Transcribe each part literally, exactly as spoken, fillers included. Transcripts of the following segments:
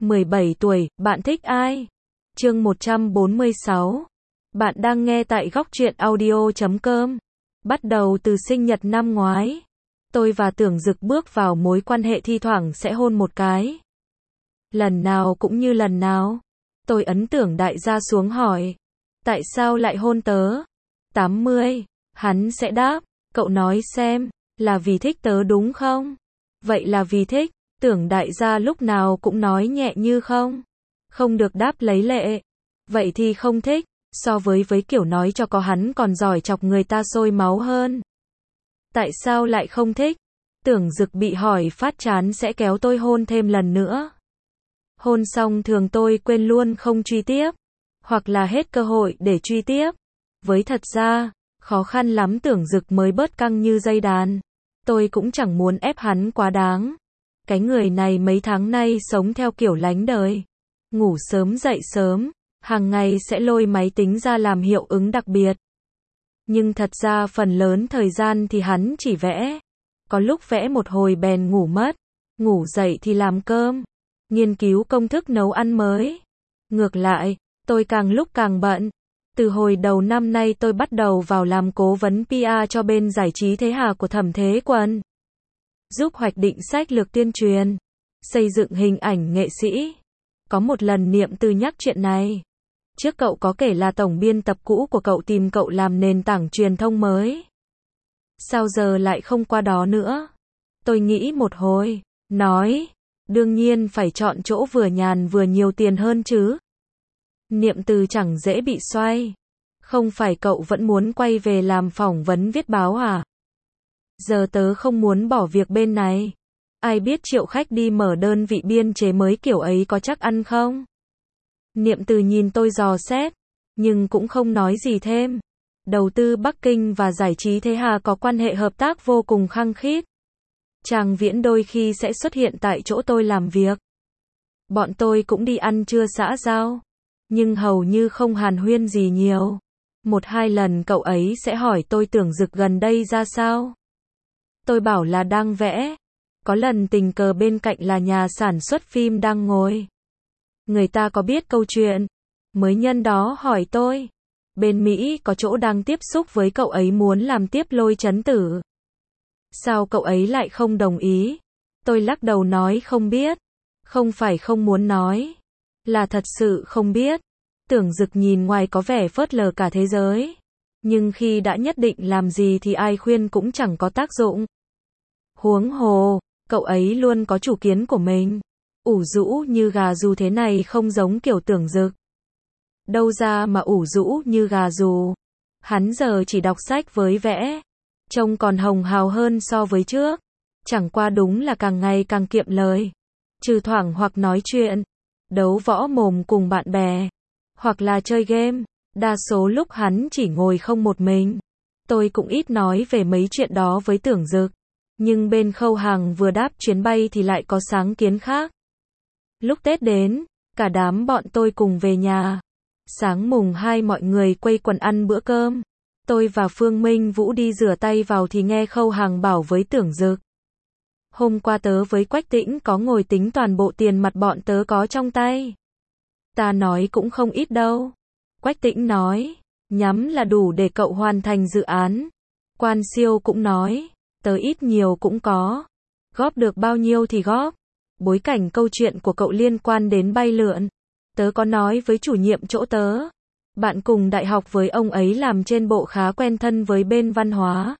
mười bảy tuổi, bạn thích ai? Chương một trăm bốn mươi sáu. Bạn đang nghe tại góc truyện audio chấm com. Bắt đầu từ sinh nhật năm ngoái, tôi và Tưởng Dực bước vào mối quan hệ thi thoảng sẽ hôn một cái. Lần nào cũng như lần nào. Tôi ấn Tưởng đại gia xuống hỏi, tại sao lại hôn tớ? tám mươi. Hắn sẽ đáp, cậu nói xem, là vì thích tớ đúng không? Vậy là vì thích. Tưởng đại gia lúc nào cũng nói nhẹ như không. Không được đáp lấy lệ. Vậy thì không thích. So với với kiểu nói cho có hắn còn giỏi chọc người ta sôi máu hơn. Tại sao lại không thích? Tưởng Dực bị hỏi phát chán sẽ kéo tôi hôn thêm lần nữa. Hôn xong thường tôi quên luôn không truy tiếp. Hoặc là hết cơ hội để truy tiếp. Với thật ra, khó khăn lắm Tưởng Dực mới bớt căng như dây đàn. Tôi cũng chẳng muốn ép hắn quá đáng. Cái người này mấy tháng nay sống theo kiểu lánh đời. Ngủ sớm dậy sớm, hàng ngày sẽ lôi máy tính ra làm hiệu ứng đặc biệt. Nhưng thật ra phần lớn thời gian thì hắn chỉ vẽ. Có lúc vẽ một hồi bèn ngủ mất. Ngủ dậy thì làm cơm. Nghiên cứu công thức nấu ăn mới. Ngược lại, tôi càng lúc càng bận. Từ hồi đầu năm nay tôi bắt đầu vào làm cố vấn pê e cho bên giải trí Thế Hà của Thẩm Thế Quân. Giúp hoạch định sách lược tuyên truyền, xây dựng hình ảnh nghệ sĩ. Có một lần Niệm Từ nhắc chuyện này. Trước cậu có kể là tổng biên tập cũ của cậu tìm cậu làm nền tảng truyền thông mới. Sao giờ lại không qua đó nữa? Tôi nghĩ một hồi, nói, đương nhiên phải chọn chỗ vừa nhàn vừa nhiều tiền hơn chứ. Niệm Từ chẳng dễ bị xoay. Không phải cậu vẫn muốn quay về làm phỏng vấn viết báo à? Giờ tớ không muốn bỏ việc bên này. Ai biết triệu khách đi mở đơn vị biên chế mới kiểu ấy có chắc ăn không? Niệm Từ nhìn tôi dò xét, nhưng cũng không nói gì thêm. Đầu tư Bắc Kinh và giải trí Thế Hà có quan hệ hợp tác vô cùng khăng khít. Tràng Viễn đôi khi sẽ xuất hiện tại chỗ tôi làm việc. Bọn tôi cũng đi ăn trưa xã giao, nhưng hầu như không hàn huyên gì nhiều. Một hai lần cậu ấy sẽ hỏi tôi Tưởng Dực gần đây ra sao. Tôi bảo là đang vẽ. Có lần tình cờ bên cạnh là nhà sản xuất phim đang ngồi. Người ta có biết câu chuyện. Mới nhân đó hỏi tôi. Bên Mỹ có chỗ đang tiếp xúc với cậu ấy muốn làm tiếp Lôi Chấn Tử. Sao cậu ấy lại không đồng ý? Tôi lắc đầu nói không biết. Không phải không muốn nói. Là thật sự không biết. Tưởng Dực nhìn ngoài có vẻ phớt lờ cả thế giới. Nhưng khi đã nhất định làm gì thì ai khuyên cũng chẳng có tác dụng. Huống hồ, cậu ấy luôn có chủ kiến của mình. Ủ rũ như gà rú thế này không giống kiểu Tưởng Dực. Đâu ra mà ủ rũ như gà rú. Hắn giờ chỉ đọc sách với vẽ. Trông còn hồng hào hơn so với trước. Chẳng qua đúng là càng ngày càng kiệm lời. Trừ thoảng hoặc nói chuyện, đấu võ mồm cùng bạn bè, hoặc là chơi game. Đa số lúc hắn chỉ ngồi không một mình. Tôi cũng ít nói về mấy chuyện đó với Tưởng Dực. Nhưng bên Khâu Hằng vừa đáp chuyến bay thì lại có sáng kiến khác. Lúc Tết đến, cả đám bọn tôi cùng về nhà. Sáng mùng hai mọi người quây quần ăn bữa cơm. Tôi và Phương Minh Vũ đi rửa tay vào thì nghe Khâu Hằng bảo với Tưởng Dực. Hôm qua tớ với Quách Tĩnh có ngồi tính toàn bộ tiền mặt bọn tớ có trong tay. Ta nói cũng không ít đâu. Quách Tĩnh nói, nhắm là đủ để cậu hoàn thành dự án. Quan Siêu cũng nói, tớ ít nhiều cũng có. Góp được bao nhiêu thì góp. Bối cảnh câu chuyện của cậu liên quan đến bay lượn. Tớ có nói với chủ nhiệm chỗ tớ. Bạn cùng đại học với ông ấy làm trên bộ khá quen thân với bên văn hóa.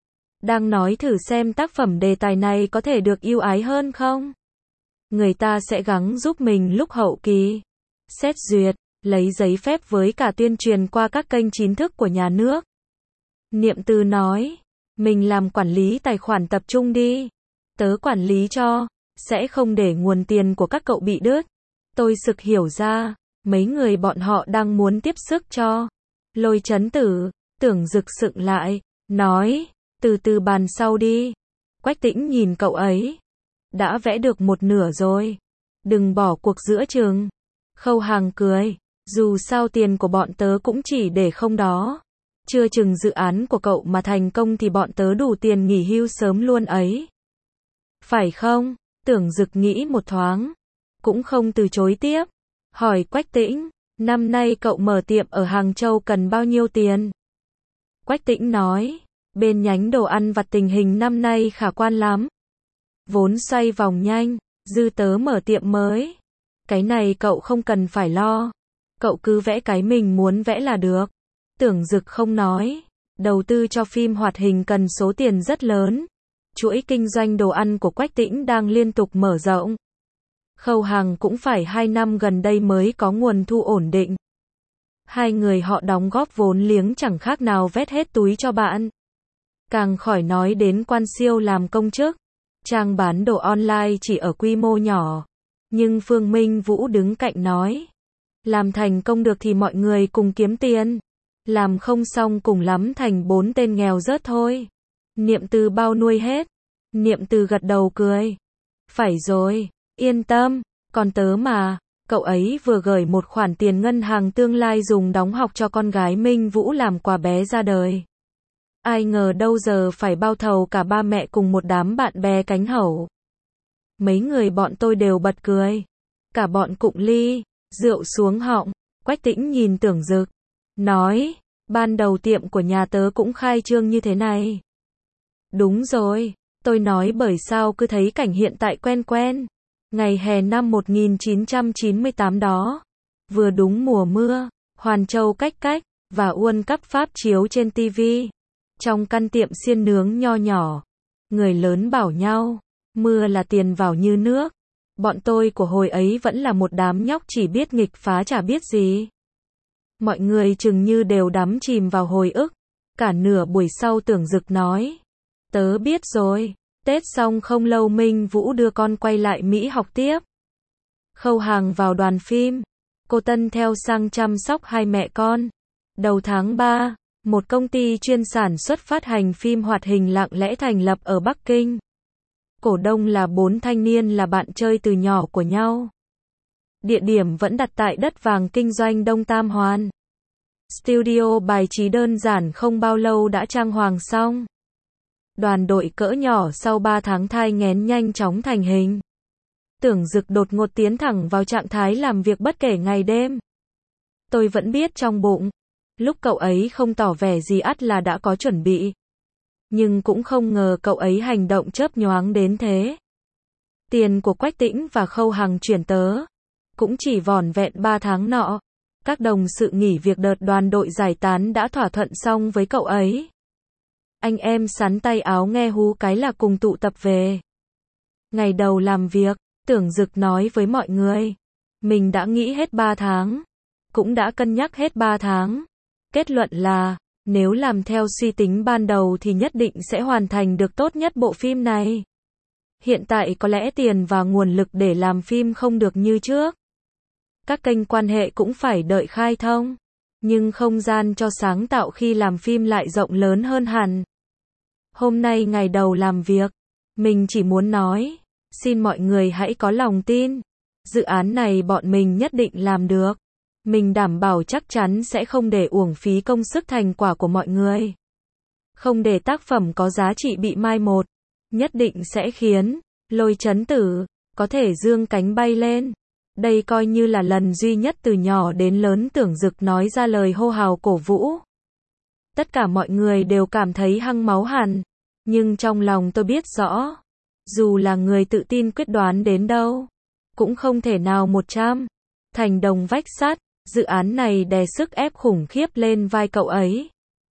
Đang nói thử xem tác phẩm đề tài này có thể được ưu ái hơn không? Người ta sẽ gắng giúp mình lúc hậu kỳ. Xét duyệt, lấy giấy phép với cả tuyên truyền qua các kênh chính thức của nhà nước. Niệm Từ nói, mình làm quản lý tài khoản tập trung đi. Tớ quản lý cho, sẽ không để nguồn tiền của các cậu bị đứt. Tôi sực hiểu ra, mấy người bọn họ đang muốn tiếp sức cho Lôi Chấn Tử. Tưởng Dực sững lại, nói, từ từ bàn sau đi. Quách Tĩnh nhìn cậu ấy. Đã vẽ được một nửa rồi. Đừng bỏ cuộc giữa chừng. Khâu Hằng cười, dù sao tiền của bọn tớ cũng chỉ để không đó. Chưa chừng dự án của cậu mà thành công thì bọn tớ đủ tiền nghỉ hưu sớm luôn ấy. Phải không? Tưởng Dực nghĩ một thoáng. cũng không từ chối tiếp. Hỏi Quách Tĩnh, năm nay cậu mở tiệm ở Hàng Châu cần bao nhiêu tiền? Quách Tĩnh nói, bên nhánh đồ ăn vặt tình hình năm nay khả quan lắm. Vốn xoay vòng nhanh, dư tớ mở tiệm mới. Cái này cậu không cần phải lo. Cậu cứ vẽ cái mình muốn vẽ là được. Tưởng Dực không nói. Đầu tư cho phim hoạt hình cần số tiền rất lớn. Chuỗi kinh doanh đồ ăn của Quách Tĩnh đang liên tục mở rộng. Khâu Hằng cũng phải hai năm gần đây mới có nguồn thu ổn định. Hai người họ đóng góp vốn liếng chẳng khác nào vét hết túi cho bạn. Càng khỏi nói đến Quan Siêu làm công chức. Trang bán đồ online chỉ ở quy mô nhỏ. Nhưng Phương Minh Vũ đứng cạnh nói. Làm thành công được thì mọi người cùng kiếm tiền. Làm không xong cùng lắm thành bốn tên nghèo rớt thôi. Niệm Từ bao nuôi hết. Niệm Từ gật đầu cười. Phải rồi, yên tâm, còn tớ mà. Cậu ấy vừa gửi một khoản tiền ngân hàng tương lai dùng đóng học cho con gái Minh Vũ làm quà bé ra đời. Ai ngờ đâu giờ phải bao thầu cả ba mẹ cùng một đám bạn bè cánh hẩu. Mấy người bọn tôi đều bật cười. Cả bọn Cụng Ly, rượu xuống họng. Quách Tĩnh nhìn Tưởng Dực, nói, ban đầu tiệm của nhà tớ cũng khai trương như thế này. Đúng rồi, tôi nói bởi sao cứ thấy cảnh hiện tại quen quen. Ngày hè năm một nghìn chín trăm chín mươi tám đó, vừa đúng mùa mưa, Hoàn Châu cách cách, và World Cup Pháp chiếu trên ti vi. Trong căn tiệm xiên nướng nho nhỏ, người lớn bảo nhau, mưa là tiền vào như nước. Bọn tôi của hồi ấy vẫn là một đám nhóc chỉ biết nghịch phá chả biết gì. Mọi người chừng như đều đắm chìm vào hồi ức. Cả nửa buổi sau Tưởng Dực nói, tớ biết rồi. Tết xong không lâu Minh Vũ đưa con quay lại Mỹ học tiếp. Khâu Hằng vào đoàn phim. Cô Tân theo sang chăm sóc hai mẹ con. Đầu tháng ba, một công ty chuyên sản xuất phát hành phim hoạt hình lặng lẽ thành lập ở Bắc Kinh. Cổ đông là bốn thanh niên là bạn chơi từ nhỏ của nhau. Địa điểm vẫn đặt tại đất vàng kinh doanh Đông Tam Hoàn. Studio bài trí đơn giản không bao lâu đã trang hoàng xong. Đoàn đội cỡ nhỏ sau ba tháng thai nghén nhanh chóng thành hình. Tưởng Dực đột ngột tiến thẳng vào trạng thái làm việc bất kể ngày đêm. Tôi vẫn biết trong bụng, lúc cậu ấy không tỏ vẻ gì ắt là đã có chuẩn bị. Nhưng cũng không ngờ cậu ấy hành động chớp nhoáng đến thế. Tiền của Quách Tĩnh và Khâu Hằng chuyển tớ, cũng chỉ vỏn vẹn ba tháng nọ. Các đồng sự nghỉ việc đợt đoàn đội giải tán đã thỏa thuận xong với cậu ấy. Anh em sắn tay áo nghe hú cái là cùng tụ tập về. Ngày đầu làm việc, Tưởng Dực nói với mọi người. Mình đã nghĩ hết ba tháng. Cũng đã cân nhắc hết ba tháng. Kết luận là, nếu làm theo suy tính ban đầu thì nhất định sẽ hoàn thành được tốt nhất bộ phim này. Hiện tại có lẽ tiền và nguồn lực để làm phim không được như trước. Các kênh quan hệ cũng phải đợi khai thông. Nhưng không gian cho sáng tạo khi làm phim lại rộng lớn hơn hẳn. Hôm nay ngày đầu làm việc, mình chỉ muốn nói, xin mọi người hãy có lòng tin. Dự án này bọn mình nhất định làm được. Mình đảm bảo chắc chắn sẽ không để uổng phí công sức thành quả của mọi người. Không để tác phẩm có giá trị bị mai một. Nhất định sẽ khiến Lôi Chấn Tử có thể dương cánh bay lên. Đây coi như là lần duy nhất từ nhỏ đến lớn Tưởng Dực nói ra lời hô hào cổ vũ. Tất cả mọi người đều cảm thấy hăng máu hẳn. Nhưng trong lòng tôi biết rõ, dù là người tự tin quyết đoán đến đâu, cũng không thể nào một trăm thành đồng vách sắt. Dự án này đè sức ép khủng khiếp lên vai cậu ấy.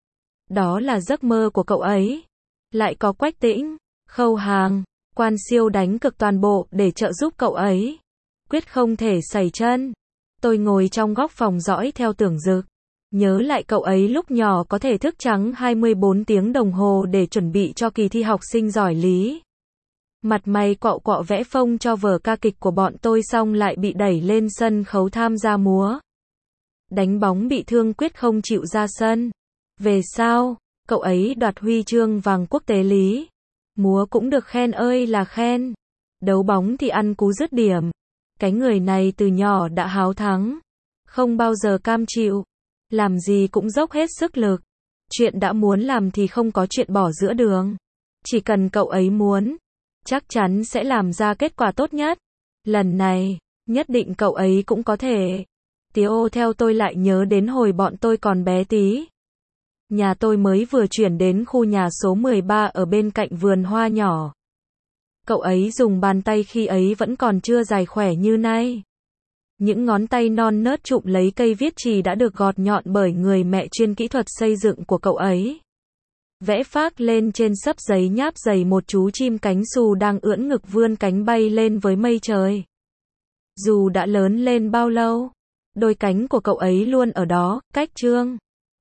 Đó là giấc mơ của cậu ấy. Lại có Quách Tĩnh, Khâu Hằng, Quan Siêu đánh cực toàn bộ để trợ giúp cậu ấy. Quyết không thể sẩy chân. Tôi ngồi trong góc phòng dõi theo Tưởng Dực. Nhớ lại cậu ấy lúc nhỏ có thể thức trắng hai mươi bốn tiếng đồng hồ để chuẩn bị cho kỳ thi học sinh giỏi lý. Mặt mày quạo quọ vẽ phông cho vở ca kịch của bọn tôi xong lại bị đẩy lên sân khấu tham gia múa. Đánh bóng bị thương quyết không chịu ra sân. Về sau, cậu ấy đoạt huy chương vàng quốc tế lý. Múa cũng được khen ơi là khen. Đấu bóng thì ăn cú dứt điểm. Cái người này từ nhỏ đã háo thắng. Không bao giờ cam chịu. Làm gì cũng dốc hết sức lực. Chuyện đã muốn làm thì không có chuyện bỏ giữa đường. Chỉ cần cậu ấy muốn, chắc chắn sẽ làm ra kết quả tốt nhất. Lần này, Nhất định cậu ấy cũng có thể. Tía ô theo tôi lại nhớ đến hồi bọn tôi còn bé tí. Nhà tôi mới vừa chuyển đến khu nhà số mười ba ở bên cạnh vườn hoa nhỏ. Cậu ấy dùng bàn tay khi ấy vẫn còn chưa dài khỏe như nay. Những ngón tay non nớt chụm lấy cây viết chì đã được gọt nhọn bởi người mẹ chuyên kỹ thuật xây dựng của cậu ấy. Vẽ phác lên trên xấp giấy nháp dày một chú chim cánh xù đang ưỡn ngực vươn cánh bay lên với mây trời. Dù đã lớn lên bao lâu, đôi cánh của cậu ấy luôn ở đó, cách trương.